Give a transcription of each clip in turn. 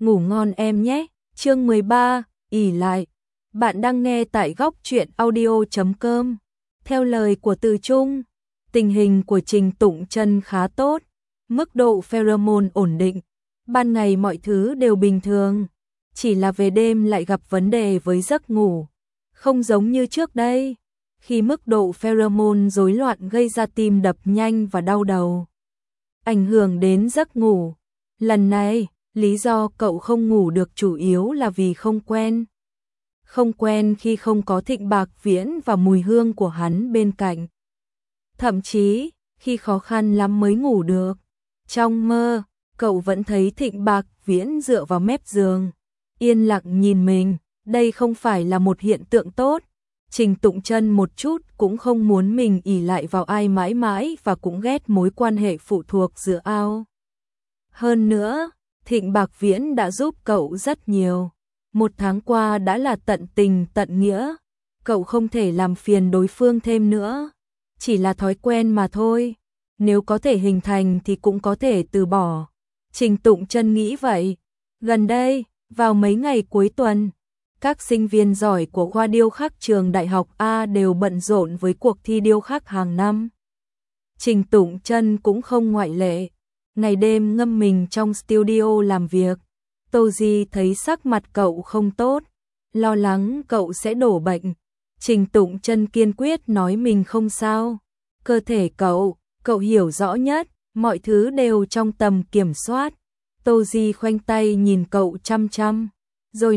ngủ ngon em nhé. Chương 13, ỉ lại. Bạn đang nghe tại góc truyện audio.com. Theo lời của Từ Trung, tình hình của Trình Tụng Chân khá tốt, mức độ pheromone ổn định, ban ngày mọi thứ đều bình thường, chỉ là về đêm lại gặp vấn đề với giấc ngủ, không giống như trước đây, khi mức độ pheromone rối loạn gây ra tim đập nhanh và đau đầu, ảnh hưởng đến giấc ngủ. Lần này, lý do cậu không ngủ được chủ yếu là vì không quen. Không quen khi không có Thịnh Bạc Viễn và mùi hương của hắn bên cạnh. Thậm chí, khi khó khăn lắm mới ngủ được. Trong mơ, cậu vẫn thấy Thịnh Bạc Viễn dựa vào mép giường, yên lặng nhìn mình, đây không phải là một hiện tượng tốt. Trình Tụng Chân một chút cũng không muốn mình ỷ lại vào ai mãi mãi và cũng ghét mối quan hệ phụ thuộc giữa ao. Hơn nữa, Thịnh Bạc Viễn đã giúp cậu rất nhiều. Một tháng qua đã là tận tình tận nghĩa, cậu không thể làm phiền đối phương thêm nữa. Chỉ là thói quen mà thôi, nếu có thể hình thành thì cũng có thể từ bỏ. Trình Tụng Chân nghĩ vậy. Gần đây, vào mấy ngày cuối tuần, các sinh viên giỏi của khoa điêu khắc trường Đại học A đều bận rộn với cuộc thi điêu khắc hàng năm. Trình Tụng Chân cũng không ngoại lệ, ngày đêm ngâm mình trong studio làm việc. Tô Di thấy sắc mặt cậu không tốt, lo lắng cậu sẽ đổ bệnh. Trình Tụng Chân kiên quyết nói mình không sao. Cơ thể cậu hiểu rõ nhất, mọi thứ đều trong tầm kiểm soát. Tô Di khoanh tay nhìn cậu chăm chăm, rồi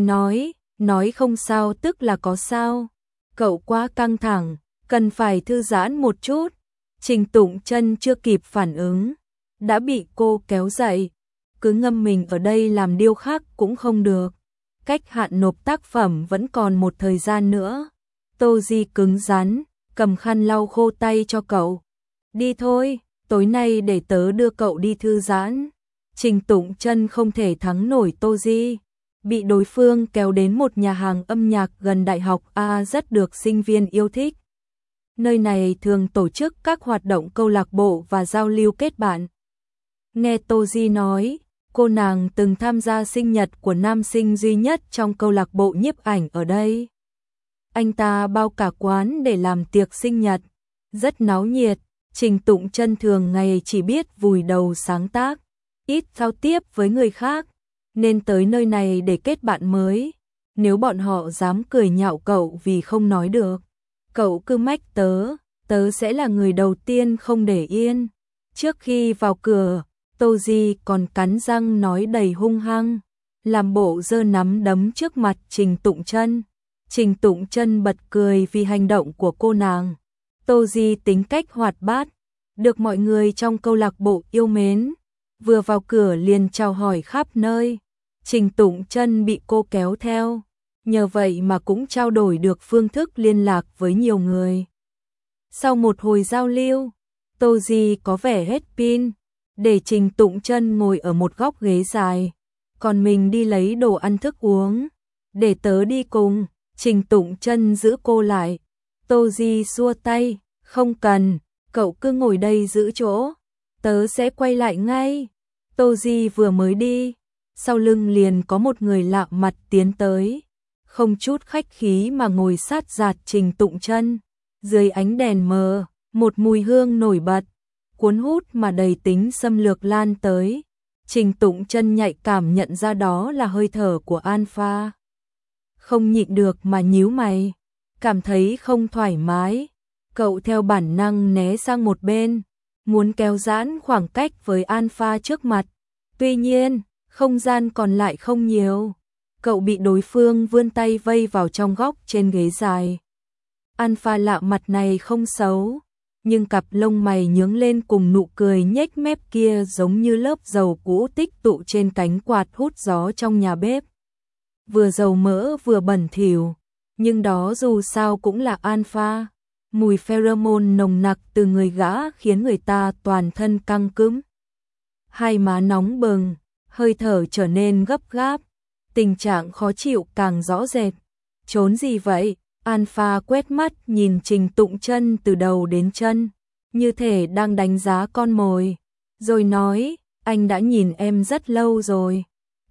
nói không sao tức là có sao. Cậu quá căng thẳng, cần phải thư giãn một chút. Trình Tụng Chân chưa kịp phản ứng, đã bị cô kéo dậy. Cứ ngâm mình ở đây làm điêu khắc cũng không được. Cách hạn nộp tác phẩm vẫn còn một thời gian nữa. Tô Di cứng rắn, cầm khăn lau khô tay cho cậu. Đi thôi, tối nay để tớ đưa cậu đi thư giãn. Trình Tụng Chân không thể thắng nổi Tô Di, bị đối phương kéo đến một nhà hàng âm nhạc gần Đại học A rất được sinh viên yêu thích. Nơi này thường tổ chức các hoạt động câu lạc bộ và giao lưu kết bạn. Nghe Tô Di nói, cô nàng từng tham gia sinh nhật của nam sinh duy nhất trong câu lạc bộ nhiếp ảnh ở đây. Anh ta bao cả quán để làm tiệc sinh nhật, rất náo nhiệt. Trình Tụng Chân thường ngày chỉ biết vùi đầu sáng tác, ít giao tiếp với người khác, nên tới nơi này để kết bạn mới. Nếu bọn họ dám cười nhạo cậu vì không nói được, cậu cứ mách tớ sẽ là người đầu tiên không để yên. Trước khi vào cửa, Tô Di còn cắn răng nói đầy hung hăng, làm bộ giơ nắm đấm trước mặt Trình Tụng Chân. Trình Tụng Chân bật cười vì hành động của cô nàng. Tô Di tính cách hoạt bát, được mọi người trong câu lạc bộ yêu mến, vừa vào cửa liền chào hỏi khắp nơi. Trình Tụng Chân bị cô kéo theo, nhờ vậy mà cũng trao đổi được phương thức liên lạc với nhiều người. Sau một hồi giao lưu, Tô Di có vẻ hết pin, để Trình Tụng Chân ngồi ở một góc ghế dài, còn mình đi lấy đồ ăn thức uống. Để tớ đi cùng. Trình Tụng Chân giữ cô lại. Tô Di xua tay, không cần, cậu cứ ngồi đây giữ chỗ, tớ sẽ quay lại ngay. Tô Di vừa mới đi, sau lưng liền có một người lạ mặt tiến tới, không chút khách khí mà ngồi sát giạt Trình Tụng Chân. Dưới ánh đèn mờ, một mùi hương nổi bật, cuốn hút mà đầy tính xâm lược lan tới. Trình Tụng Chân nhạy cảm nhận ra đó là hơi thở của Alpha. Không nhịn được mà nhíu mày, cảm thấy không thoải mái. Cậu theo bản năng né sang một bên, muốn kéo giãn khoảng cách với Alpha trước mặt. Tuy nhiên, không gian còn lại không nhiều. Cậu bị đối phương vươn tay vây vào trong góc trên ghế dài. Alpha lạ mặt này không xấu, nhưng cặp lông mày nhướng lên cùng nụ cười nhếch mép kia giống như lớp dầu cũ tích tụ trên cánh quạt hút gió trong nhà bếp. Vừa dầu mỡ vừa bẩn thỉu, nhưng đó dù sao cũng là Alpha. Mùi pheromone nồng nặc từ người gã khiến người ta toàn thân căng cứng. Hai má nóng bừng, hơi thở trở nên gấp gáp, tình trạng khó chịu càng rõ rệt. Trốn gì vậy? Alpha quét mắt nhìn Trình Tụng Chân từ đầu đến chân, như thể đang đánh giá con mồi, rồi nói, anh đã nhìn em rất lâu rồi.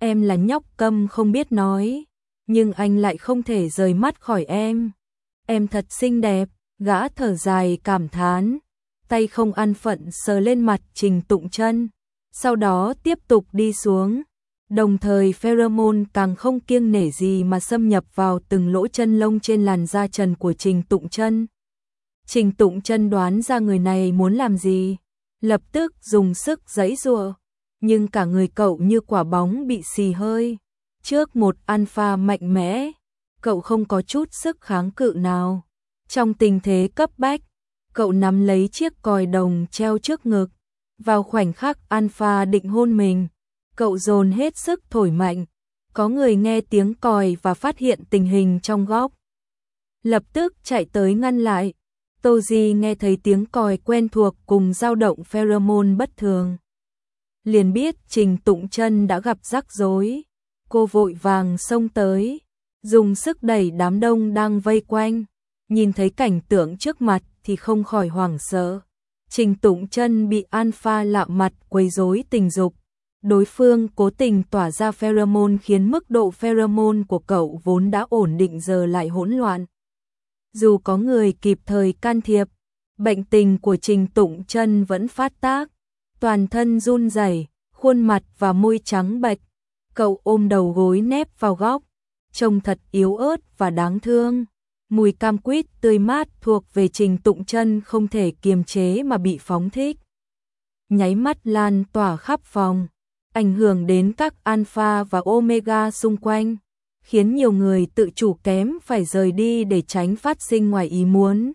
Em là nhóc câm không biết nói, nhưng anh lại không thể rời mắt khỏi em. Em thật xinh đẹp, gã thở dài cảm thán, tay không an phận sờ lên mặt Trình Tụng Chân, sau đó tiếp tục đi xuống. Đồng thời pheromone càng không kiêng nể gì mà xâm nhập vào từng lỗ chân lông trên làn da trần của Trình Tụng Chân. Trình Tụng Chân đoán ra người này muốn làm gì, lập tức dùng sức giãy giụa, nhưng cả người cậu như quả bóng bị xì hơi. Trước một alpha mạnh mẽ, cậu không có chút sức kháng cự nào. Trong tình thế cấp bách, cậu nắm lấy chiếc còi đồng treo trước ngực. Vào khoảnh khắc alpha định hôn mình, cậu dồn hết sức thổi mạnh. Có người nghe tiếng còi và phát hiện tình hình trong góc, lập tức chạy tới ngăn lại. Toji nghe thấy tiếng còi quen thuộc cùng dao động pheromone bất thường, liền biết Trình Tụng Chân đã gặp rắc rối. Cô vội vàng xông tới, dùng sức đẩy đám đông đang vây quanh. Nhìn thấy cảnh tượng trước mặt thì không khỏi hoảng sợ. Trình Tụng Chân bị alpha lạ mặt quấy rối tình dục. Đối phương cố tình tỏa ra pheromone khiến mức độ pheromone của cậu vốn đã ổn định giờ lại hỗn loạn. Dù có người kịp thời can thiệp, bệnh tình của Trình Tụng Chân vẫn phát tác. Toàn thân run rẩy, khuôn mặt và môi trắng bệch. Cậu ôm đầu gối nép vào góc, trông thật yếu ớt và đáng thương. Mùi cam quýt tươi mát thuộc về Trình Tụng Chân không thể kiềm chế mà bị phóng thích. Nháy mắt lan tỏa khắp phòng, ảnh hưởng đến các alpha và omega xung quanh, khiến nhiều người tự chủ kém phải rời đi để tránh phát sinh ngoài ý muốn.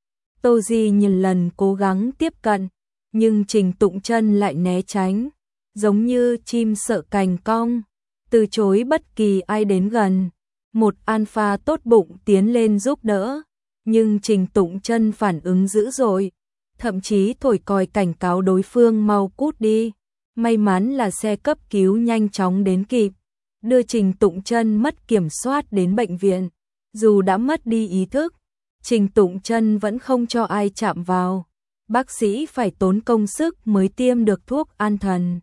Toji nhiều lần cố gắng tiếp cận, nhưng Trình Tụng Chân lại né tránh, giống như chim sợ cành cong, từ chối bất kỳ ai đến gần. Một alpha tốt bụng tiến lên giúp đỡ, nhưng Trình Tụng Chân phản ứng dữ dội, thậm chí thổi còi cảnh cáo đối phương mau cút đi. May mắn là xe cấp cứu nhanh chóng đến kịp, đưa Trình Tụng Chân mất kiểm soát đến bệnh viện. Dù đã mất đi ý thức, Trình Tụng Chân vẫn không cho ai chạm vào. Bác sĩ phải tốn công sức mới tiêm được thuốc an thần,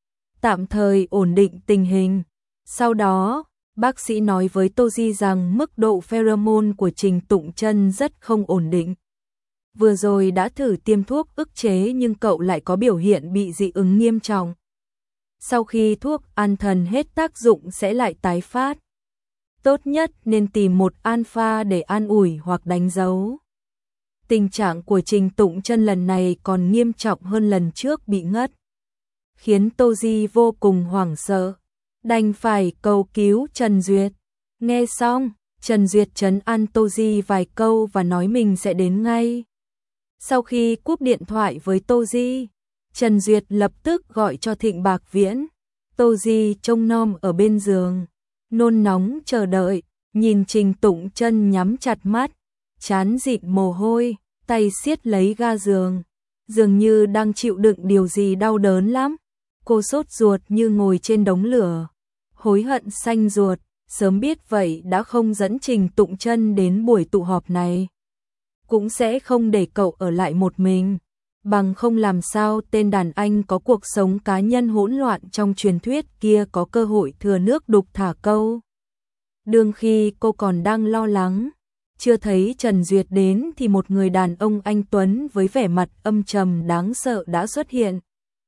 tạm thời ổn định tình hình. Sau đó, bác sĩ nói với Toji rằng mức độ pheromone của Trình Tụng Chân rất không ổn định. Vừa rồi đã thử tiêm thuốc ức chế nhưng cậu lại có biểu hiện bị dị ứng nghiêm trọng. Sau khi thuốc an thần hết tác dụng sẽ lại tái phát. Tốt nhất nên tìm một alpha để an ủi hoặc đánh dấu. Tình trạng của Trình Tụng Chân lần này còn nghiêm trọng hơn lần trước bị ngất, khiến Toji vô cùng hoảng sợ, đành phải cầu cứu Trần Duyệt. Nghe xong, Trần Duyệt trấn an Toji vài câu và nói mình sẽ đến ngay. Sau khi cúp điện thoại với Toji, Trần Duyệt lập tức gọi cho Thịnh Bạc Viễn. Toji trông nom ở bên giường, nôn nóng chờ đợi, nhìn Trình Tụng Chân nhắm chặt mắt, trán dịn mồ hôi, tay siết lấy ga giường, dường như đang chịu đựng điều gì đau đớn lắm. Cô sốt ruột như ngồi trên đống lửa, hối hận xanh ruột, sớm biết vậy đã không dẫn Trình Tụng Chân đến buổi tụ họp này, cũng sẽ không để cậu ở lại một mình, bằng không làm sao tên đàn anh có cuộc sống cá nhân hỗn loạn trong truyền thuyết kia có cơ hội thừa nước đục thả câu. Đương khi cô còn đang lo lắng, chưa thấy Trần Duyệt đến thì một người đàn ông anh tuấn với vẻ mặt âm trầm đáng sợ đã xuất hiện.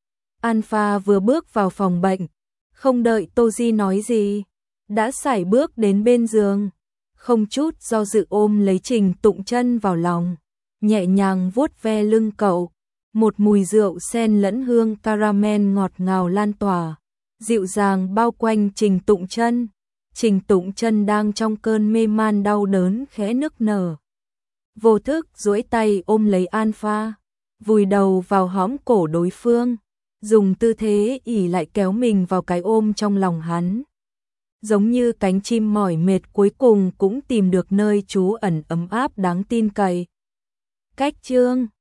Alpha vừa bước vào phòng bệnh, không đợi Toji nói gì, đã sải bước đến bên giường, không chút do dự ôm lấy Trình Tụng Chân vào lòng, nhẹ nhàng vuốt ve lưng cậu. Một mùi rượu sen lẫn hương caramel ngọt ngào lan tỏa, dịu dàng bao quanh Trình Tụng Chân. Trình Tụng Chân đang trong cơn mê man đau đớn khẽ nức nở, vô thức duỗi tay ôm lấy Alpha, vùi đầu vào hõm cổ đối phương, dùng tư thế ỉ lại kéo mình vào cái ôm trong lòng hắn. Giống như cánh chim mỏi mệt cuối cùng cũng tìm được nơi trú ẩn ấm áp đáng tin cậy. Cách chương